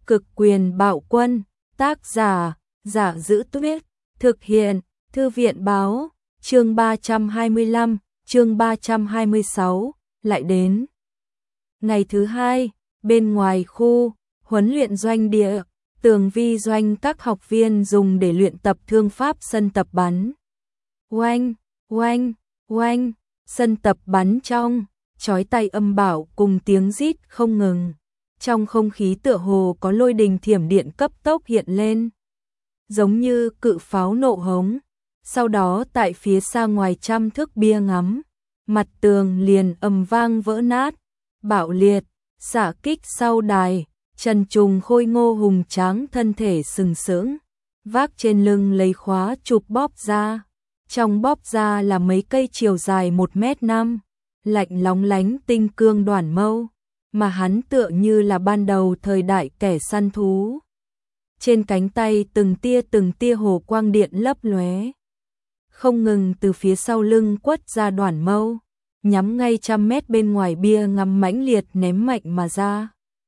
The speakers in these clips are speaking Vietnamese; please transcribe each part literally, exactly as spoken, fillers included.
Cực quyền bạo quân, tác giả, Giả Giữ Tuyết, thực hiện, Thư viện báo, chương ba trăm hai mươi lăm, chương ba trăm hai mươi sáu, lại đến. Ngày thứ hai, bên ngoài khu, huấn luyện doanh địa, tường vi doanh các học viên dùng để luyện tập thương pháp sân tập bắn. Oanh, oanh, oanh, sân tập bắn trong, chói tai âm bạo cùng tiếng rít không ngừng. Trong không khí tựa hồ có lôi đình thiểm điện cấp tốc hiện lên, giống như cự pháo nộ hống. Sau đó tại phía xa ngoài trăm thước bia ngắm, mặt tường liền ầm vang vỡ nát, bạo liệt, xạ kích sau đài, Trần Trùng khôi ngô hùng tráng thân thể sừng sững, vác trên lưng lấy khóa chụp bóp ra. Trong bóp ra là mấy cây chiều dài một mét năm, lạnh lóng lánh tinh cương đoản mâu, mà hắn tựa như là ban đầu thời đại kẻ săn thú. Trên cánh tay từng tia từng tia hồ quang điện lấp lóe, không ngừng từ phía sau lưng quất ra đoản mâu, nhắm ngay trăm mét bên ngoài bia ngắm mãnh liệt ném mạnh mà ra.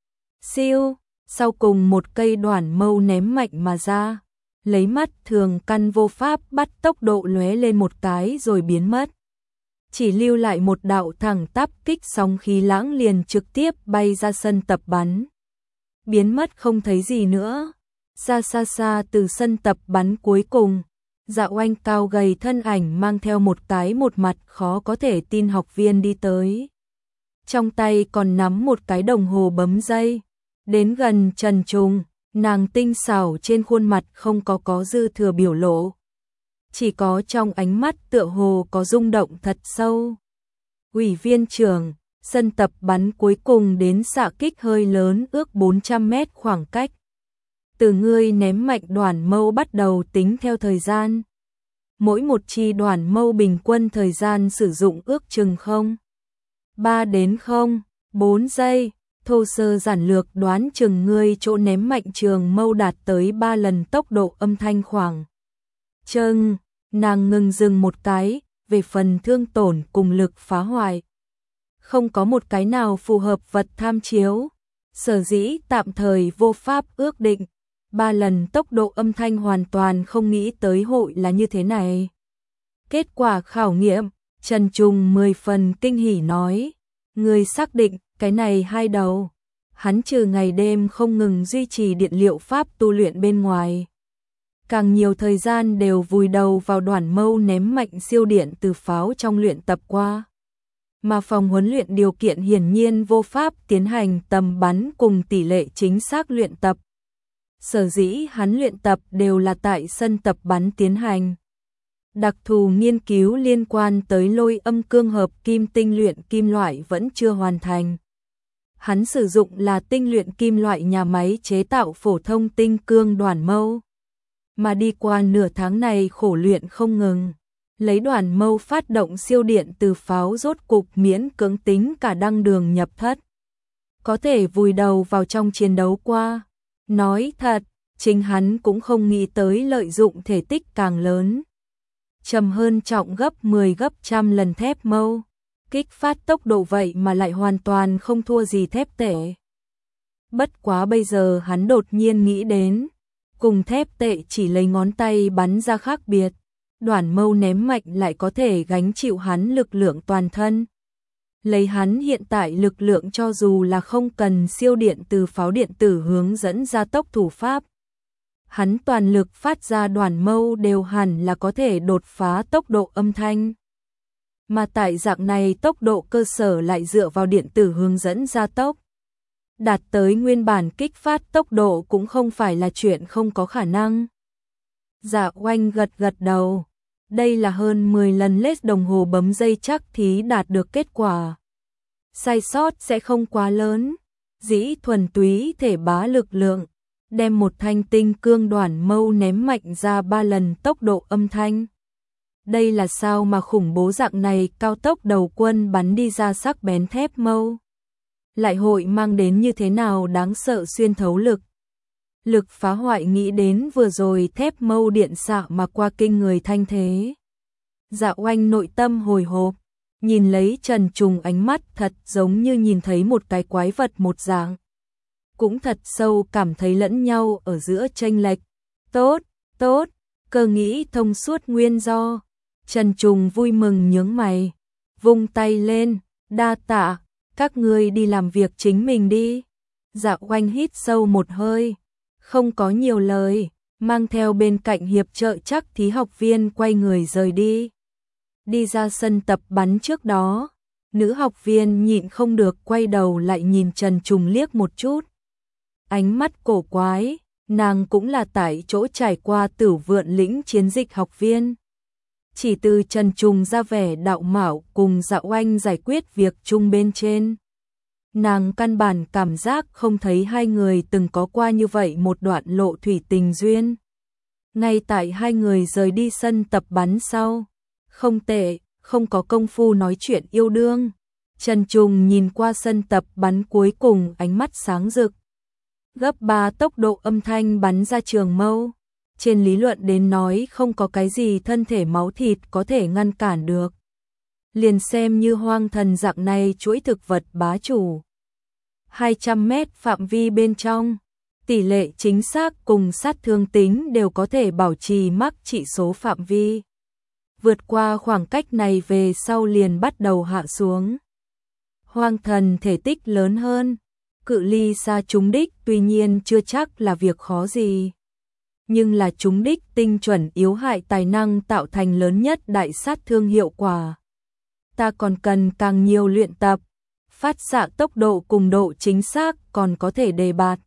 Siêu, sau cùng một cây đoản mâu ném mạnh mà ra, lấy mắt thường căn vô pháp bắt tốc độ lóe lên một cái rồi biến mất. Chỉ lưu lại một đạo thẳng tắp kích sóng khí lãng liền trực tiếp bay ra sân tập bắn. Biến mất không thấy gì nữa. Xa xa xa từ sân tập bắn cuối cùng, Dạ Oanh cao gầy thân ảnh mang theo một cái một mặt khó có thể tin học viên đi tới. Trong tay còn nắm một cái đồng hồ bấm dây. Đến gần Trần Trùng, nàng tinh xảo trên khuôn mặt không có có dư thừa biểu lộ. Chỉ có trong ánh mắt tựa hồ có rung động thật sâu. Ủy viên trưởng, sân tập bắn cuối cùng đến xạ kích hơi lớn ước bốn trăm mét khoảng cách. Từ ngươi ném mạnh đoản mâu bắt đầu tính theo thời gian. Mỗi một chi đoản mâu bình quân thời gian sử dụng ước chừng không. ba đến không, bốn giây. Thô sơ giản lược đoán chừng ngươi chỗ ném mạnh trường mâu đạt tới ba lần tốc độ âm thanh khoảng. Chừng, nàng ngừng dừng một cái, về phần thương tổn cùng lực phá hoại. Không có một cái nào phù hợp vật tham chiếu. Sở dĩ tạm thời vô pháp ước định. Ba lần tốc độ âm thanh hoàn toàn không nghĩ tới hội là như thế này. Kết quả khảo nghiệm, Trần Trùng mười phần kinh hỉ nói. Người xác định, cái này hai đầu. Hắn trừ ngày đêm không ngừng duy trì điện liệu pháp tu luyện bên ngoài. Càng nhiều thời gian đều vùi đầu vào đoản mâu ném mạnh siêu điện từ pháo trong luyện tập qua. Mà phòng huấn luyện điều kiện hiển nhiên vô pháp tiến hành tầm bắn cùng tỷ lệ chính xác luyện tập. Sở dĩ hắn luyện tập đều là tại sân tập bắn tiến hành. Đặc thù nghiên cứu liên quan tới lôi âm cương hợp kim tinh luyện kim loại vẫn chưa hoàn thành. Hắn sử dụng là tinh luyện kim loại nhà máy chế tạo phổ thông tinh cương đoản mâu. Mà đi qua nửa tháng này khổ luyện không ngừng, lấy đoản mâu phát động siêu điện từ pháo rốt cục miễn cưỡng tính cả đăng đường nhập thất. Có thể vùi đầu vào trong chiến đấu qua. Nói thật, chính hắn cũng không nghĩ tới lợi dụng thể tích càng lớn. Trầm hơn trọng gấp mười gấp trăm lần thép mâu. Kích phát tốc độ vậy mà lại hoàn toàn không thua gì thép tệ. Bất quá bây giờ hắn đột nhiên nghĩ đến, cùng thép tệ chỉ lấy ngón tay bắn ra khác biệt, đoản mâu ném mạnh lại có thể gánh chịu hắn lực lượng toàn thân. Lấy hắn hiện tại lực lượng cho dù là không cần siêu điện từ pháo điện tử hướng dẫn ra tốc thủ pháp. Hắn toàn lực phát ra đoản mâu đều hẳn là có thể đột phá tốc độ âm thanh. Mà tại dạng này tốc độ cơ sở lại dựa vào điện tử hướng dẫn ra tốc. Đạt tới nguyên bản kích phát tốc độ cũng không phải là chuyện không có khả năng. Dạ Oanh gật gật đầu. Đây là hơn mười lần lết đồng hồ bấm dây chắc thí đạt được kết quả. Sai sót sẽ không quá lớn. Dĩ thuần túy thể bá lực lượng. Đem một thanh tinh cương đoản mâu ném mạnh ra ba lần tốc độ âm thanh. Đây là sao mà khủng bố dạng này cao tốc đầu quân bắn đi ra sắc bén thép mâu. Lại hội mang đến như thế nào đáng sợ xuyên thấu lực. Lực phá hoại nghĩ đến vừa rồi thép mâu điện xạ mà qua kinh người thanh thế. Dạ Oanh nội tâm hồi hộp, nhìn lấy Trần Trùng ánh mắt thật giống như nhìn thấy một cái quái vật một dạng. cũng thật sâu cảm thấy lẫn nhau ở giữa chênh lệch. Tốt, tốt, cơ nghĩ thông suốt nguyên do. Trần Trùng vui mừng nhướng mày, vung tay lên, đa tạ, các ngươi đi làm việc chính mình đi. Dạ Oanh hít sâu một hơi, không có nhiều lời, mang theo bên cạnh hiệp trợ chắc thí học viên quay người rời đi. Đi ra sân tập bắn trước đó, nữ học viên nhịn không được quay đầu lại nhìn Trần Trùng liếc một chút. Ánh mắt cổ quái, nàng cũng là tại chỗ trải qua Tử Vượn lĩnh chiến dịch học viên. Chỉ từ Trần Trùng ra vẻ đạo mạo cùng Dạ Oanh giải quyết việc chung bên trên. Nàng căn bản cảm giác không thấy hai người từng có qua như vậy một đoạn lộ thủy tình duyên. Ngay tại hai người rời đi sân tập bắn sau, không tệ, không có công phu nói chuyện yêu đương. Trần Trùng nhìn qua sân tập bắn cuối cùng ánh mắt sáng rực. Gấp ba tốc độ âm thanh bắn ra trường mâu. Trên lý luận đến nói không có cái gì thân thể máu thịt có thể ngăn cản được. Liền xem như hoang thần dạng này chuỗi thực vật bá chủ. hai trăm mét phạm vi bên trong, tỷ lệ chính xác cùng sát thương tính đều có thể bảo trì mắc trị số phạm vi. Vượt qua khoảng cách này về sau liền bắt đầu hạ xuống. Hoang thần thể tích lớn hơn, cự ly xa trúng đích tuy nhiên chưa chắc là việc khó gì. Nhưng là trúng đích tinh chuẩn yếu hại tài năng tạo thành lớn nhất đại sát thương hiệu quả. Ta còn cần càng nhiều luyện tập, phát xạ tốc độ cùng độ chính xác còn có thể đề bạt.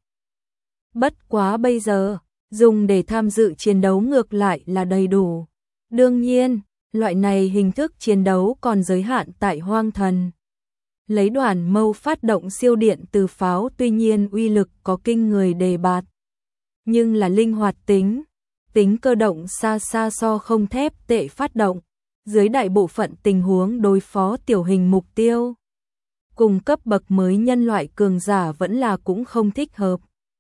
Bất quá bây giờ, dùng để tham dự chiến đấu ngược lại là đầy đủ. Đương nhiên, loại này hình thức chiến đấu còn giới hạn tại hoang thần. Lấy đoàn mâu phát động siêu điện từ pháo tuy nhiên uy lực có kinh người đề bạt. Nhưng là linh hoạt tính, tính cơ động xa xa so không thép tệ phát động, dưới đại bộ phận tình huống đối phó tiểu hình mục tiêu. Cùng cấp bậc mới nhân loại cường giả vẫn là cũng không thích hợp.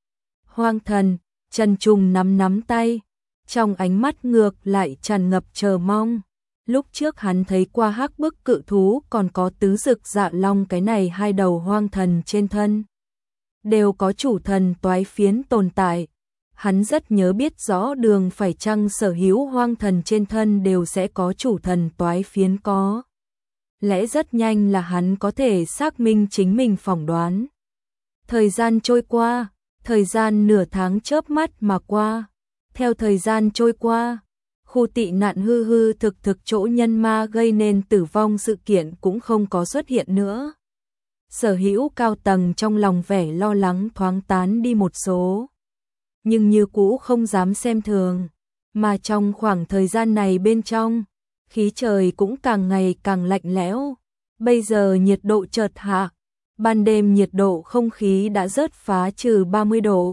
Hoang thần, Trần Trùng nắm nắm tay, trong ánh mắt ngược lại tràn ngập chờ mong. Lúc trước hắn thấy qua hắc bức cự thú còn có tứ dực dạ long cái này hai đầu hoang thần trên thân. Đều có chủ thần toái phiến tồn tại. Hắn rất nhớ biết rõ đường phải chăng sở hữu hoang thần trên thân đều sẽ có chủ thần toái phiến có. Lẽ rất nhanh là hắn có thể xác minh chính mình phỏng đoán. Thời gian trôi qua, thời gian nửa tháng chớp mắt mà qua. Theo thời gian trôi qua, khu tị nạn hư hư thực thực chỗ nhân ma gây nên tử vong sự kiện cũng không có xuất hiện nữa. Sở hữu cao tầng trong lòng vẻ lo lắng thoáng tán đi một số. Nhưng như cũ không dám xem thường, mà trong khoảng thời gian này bên trong, khí trời cũng càng ngày càng lạnh lẽo. Bây giờ nhiệt độ chợt hạ, ban đêm nhiệt độ không khí đã rớt phá trừ ba mươi độ.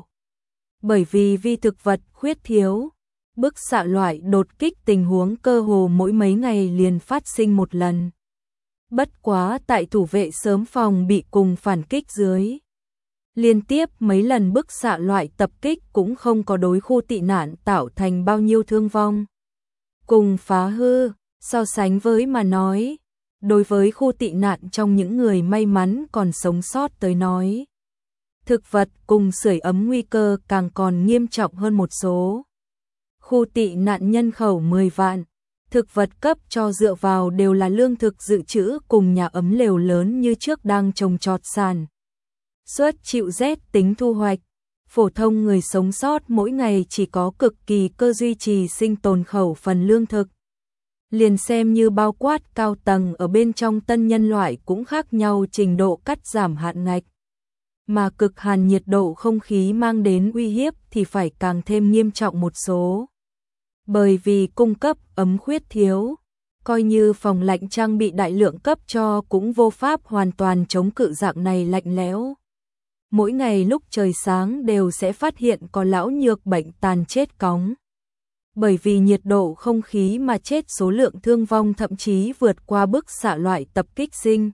Bởi vì vi thực vật khuyết thiếu, bức xạ loại đột kích tình huống cơ hồ mỗi mấy ngày liền phát sinh một lần. Bất quá tại thủ vệ sớm phòng bị cùng phản kích dưới. Liên tiếp mấy lần bức xạ loại tập kích cũng không có đối khu tị nạn tạo thành bao nhiêu thương vong. Cùng phá hư, so sánh với mà nói, đối với khu tị nạn trong những người may mắn còn sống sót tới nói. Thực vật cùng sưởi ấm nguy cơ càng còn nghiêm trọng hơn một số. Khu tị nạn nhân khẩu mười vạn, thực vật cấp cho dựa vào đều là lương thực dự trữ cùng nhà ấm lều lớn như trước đang trồng trọt sản. Suất chịu rét tính thu hoạch, phổ thông người sống sót mỗi ngày chỉ có cực kỳ cơ duy trì sinh tồn khẩu phần lương thực. Liền xem như bao quát cao tầng ở bên trong tân nhân loại cũng khác nhau trình độ cắt giảm hạn ngạch. Mà cực hàn nhiệt độ không khí mang đến uy hiếp thì phải càng thêm nghiêm trọng một số. Bởi vì cung cấp ấm khuyết thiếu, coi như phòng lạnh trang bị đại lượng cấp cho cũng vô pháp hoàn toàn chống cự dạng này lạnh lẽo. Mỗi ngày lúc trời sáng đều sẽ phát hiện có lão nhược bệnh tàn chết cóng. Bởi vì nhiệt độ không khí mà chết số lượng thương vong thậm chí vượt qua bức xạ loại tập kích sinh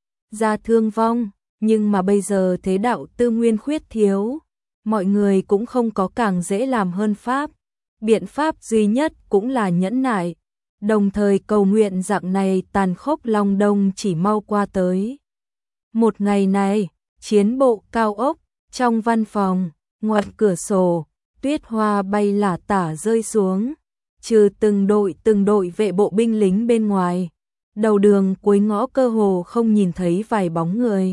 ra thương vong, nhưng mà bây giờ thế đạo tư nguyên khuyết thiếu, mọi người cũng không có càng dễ làm hơn pháp. Biện pháp duy nhất cũng là nhẫn nại, đồng thời cầu nguyện dạng này tàn khốc long đông chỉ mau qua tới. Một ngày này, chiến bộ cao ốc, Trong văn phòng, ngoài cửa sổ, tuyết hoa bay lả tả rơi xuống, trừ từng đội từng đội vệ bộ binh lính bên ngoài. Đầu đường cuối ngõ cơ hồ không nhìn thấy vài bóng người.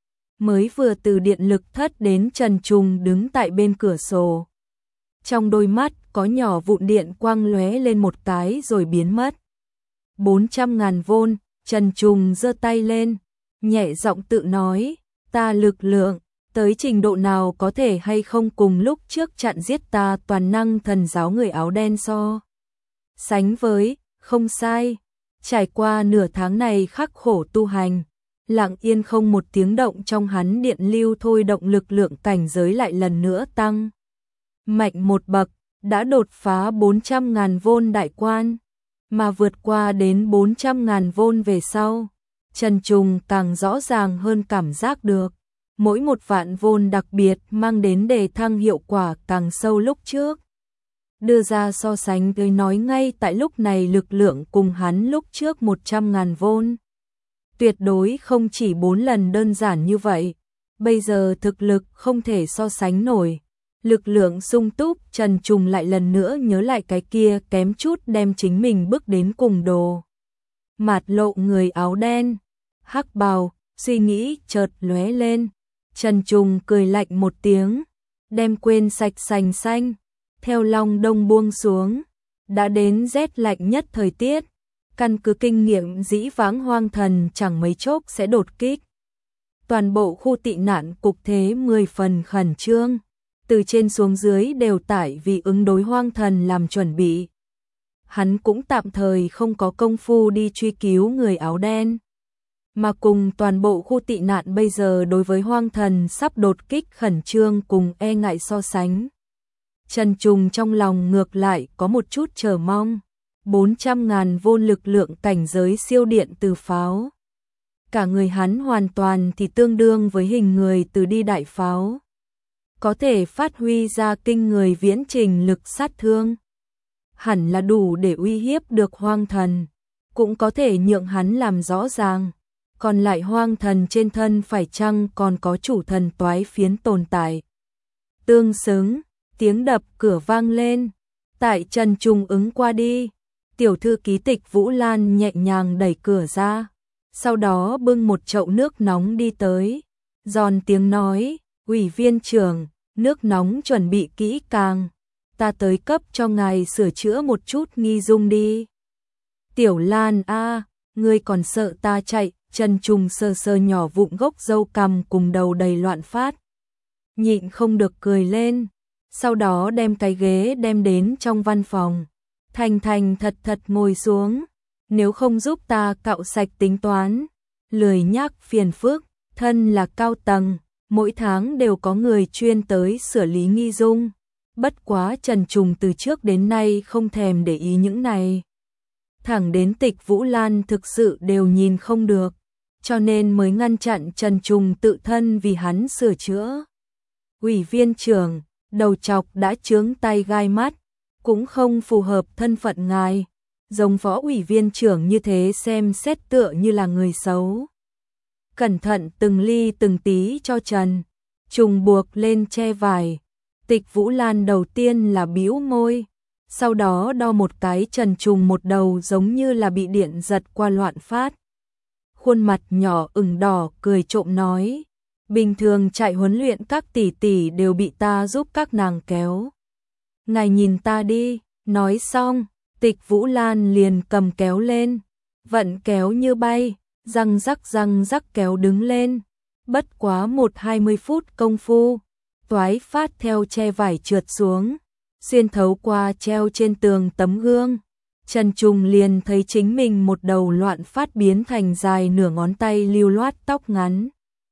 Mới vừa từ điện lực thất đến, Trần Trùng đứng tại bên cửa sổ. Trong đôi mắt có nhỏ vụn điện quang lóe lên một cái rồi biến mất. bốn trăm ngàn vôn, Trần Trùng giơ tay lên, nhẹ giọng tự nói, ta lực lượng, tới trình độ nào có thể hay không cùng lúc trước chặn giết ta toàn năng thần giáo người áo đen so. Sánh với, không sai, trải qua nửa tháng này khắc khổ tu hành, lặng yên không một tiếng động trong hắn điện lưu thôi động lực lượng cảnh giới lại lần nữa tăng mạnh một bậc, đã đột phá bốn trăm ngàn vôn đại quan, mà vượt qua đến bốn trăm ngàn vôn về sau. Trần Trùng càng rõ ràng hơn cảm giác được, mỗi một vạn vôn đặc biệt mang đến đề thăng hiệu quả càng sâu lúc trước. Đưa ra so sánh với nói ngay tại lúc này lực lượng cùng hắn lúc trước một trăm ngàn vôn. Tuyệt đối không chỉ bốn lần đơn giản như vậy, bây giờ thực lực không thể so sánh nổi. Lực lượng sung túc, Trần Trùng lại lần nữa nhớ lại cái kia kém chút đem chính mình bước đến cùng đồ. Mạt lộ người áo đen, hắc bào, suy nghĩ chợt lóe lên. Trần Trùng cười lạnh một tiếng, đem quên sạch sành xanh, theo Long Đông buông xuống. Đã đến rét lạnh nhất thời tiết, căn cứ kinh nghiệm dĩ vãng hoang thần chẳng mấy chốc sẽ đột kích. Toàn bộ khu tị nạn cục thế mười phần khẩn trương, từ trên xuống dưới đều tải vì ứng đối hoang thần làm chuẩn bị. Hắn cũng tạm thời không có công phu đi truy cứu người áo đen, mà cùng toàn bộ khu tị nạn bây giờ đối với hoang thần sắp đột kích khẩn trương cùng e ngại so sánh. Trần Trùng trong lòng ngược lại có một chút chờ mong, bốn trăm ngàn vôn lực lượng cảnh giới siêu điện từ pháo. Cả người hắn hoàn toàn thì tương đương với hình người từ đi đại pháo. Có thể phát huy ra kinh người viễn trình lực sát thương. Hẳn là đủ để uy hiếp được hoang thần, cũng có thể nhượng hắn làm rõ ràng. Còn lại hoang thần trên thân phải chăng còn có chủ thần toái phiến tồn tại. Tương xứng, tiếng đập cửa vang lên. Tại Trần Trùng ứng qua đi, tiểu thư ký Tịch Vũ Lan nhẹ nhàng đẩy cửa ra, sau đó bưng một chậu nước nóng đi tới, giòn tiếng nói, ủy viên trưởng, nước nóng chuẩn bị kỹ càng, ta tới cấp cho ngài sửa chữa một chút nghi dung đi. Tiểu Lan a, ngươi còn sợ ta chạy? Trần Trùng sờ sờ nhỏ vụn gốc râu cằm cùng đầu đầy loạn phát, nhịn không được cười lên, sau đó đem cái ghế đem đến trong văn phòng, thành thành thật thật ngồi xuống, nếu không giúp ta cạo sạch tính toán, lười nhác phiền phức, thân là cao tầng, mỗi tháng đều có người chuyên tới xử lý nghi dung, bất quá Trần Trùng từ trước đến nay không thèm để ý những này. Thẳng đến Tịch Vũ Lan thực sự đều nhìn không được, cho nên mới ngăn chặn Trần Trùng tự thân vì hắn sửa chữa. Ủy viên trưởng, đầu chọc đã chướng tay gai mắt, cũng không phù hợp thân phận ngài, giống phó ủy viên trưởng như thế xem xét tựa như là người xấu. Cẩn thận từng ly từng tí cho Trần Trùng buộc lên che vải. Tịch Vũ Lan đầu tiên là bĩu môi, sau đó đo một cái Trần Trùng một đầu giống như là bị điện giật qua loạn phát. Khuôn mặt nhỏ ửng đỏ cười trộm nói, bình thường chạy huấn luyện các tỷ tỷ đều bị ta giúp các nàng kéo. Ngài nhìn ta đi, nói xong, Tịch Vũ Lan liền cầm kéo lên, vận kéo như bay, răng rắc răng rắc kéo đứng lên, bất quá một hai mươi phút công phu, toái phát theo che vải trượt xuống, xuyên thấu qua treo trên tường tấm gương. Trần Trùng liền thấy chính mình một đầu loạn phát biến thành dài nửa ngón tay lưu loát tóc ngắn.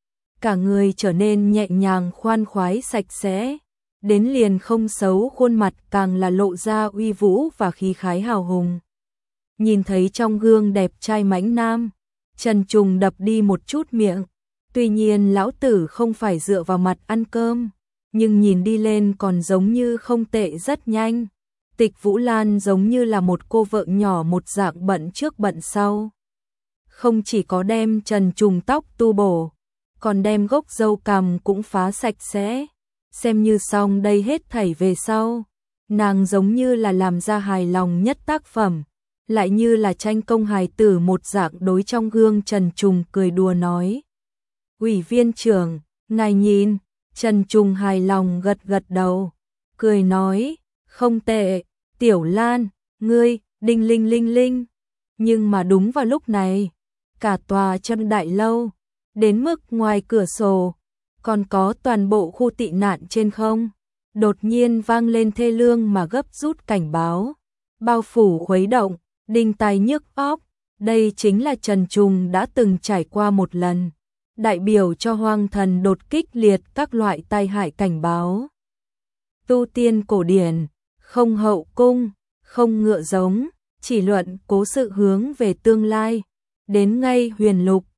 Cả người trở nên nhẹ nhàng khoan khoái sạch sẽ, đến liền không xấu, khuôn mặt càng là lộ ra uy vũ và khí khái hào hùng. Nhìn thấy trong gương đẹp trai mãnh nam, Trần Trùng đập đi một chút miệng, tuy nhiên lão tử không phải dựa vào mặt ăn cơm, nhưng nhìn đi lên còn giống như không tệ rất nhanh. Tịch Vũ Lan giống như là một cô vợ nhỏ một dạng bận trước bận sau. Không chỉ có đem Trần Trùng tóc tu bổ, còn đem gốc dâu cằm cũng phá sạch sẽ. Xem như xong đây hết thảy về sau, nàng giống như là làm ra hài lòng nhất tác phẩm, lại như là tranh công hài tử một dạng đối trong gương Trần Trùng cười đùa nói. Ủy viên trưởng, ngài nhìn, Trần Trùng hài lòng gật gật đầu, cười nói, không tệ, Tiểu Lan, ngươi, đinh linh linh linh. Nhưng mà đúng vào lúc này, cả tòa Trân Đại Lâu, đến mức ngoài cửa sổ, còn có toàn bộ khu tị nạn trên không, đột nhiên vang lên thê lương mà gấp rút cảnh báo, bao phủ khuấy động, đinh tai nhức óc. Đây chính là Trần Trùng đã từng trải qua một lần, đại biểu cho hoang thần đột kích liệt các loại tai hại cảnh báo. Tu tiên cổ điển, không hậu cung, không ngựa giống, chỉ luận cố sự hướng về tương lai, đến ngay huyền lục,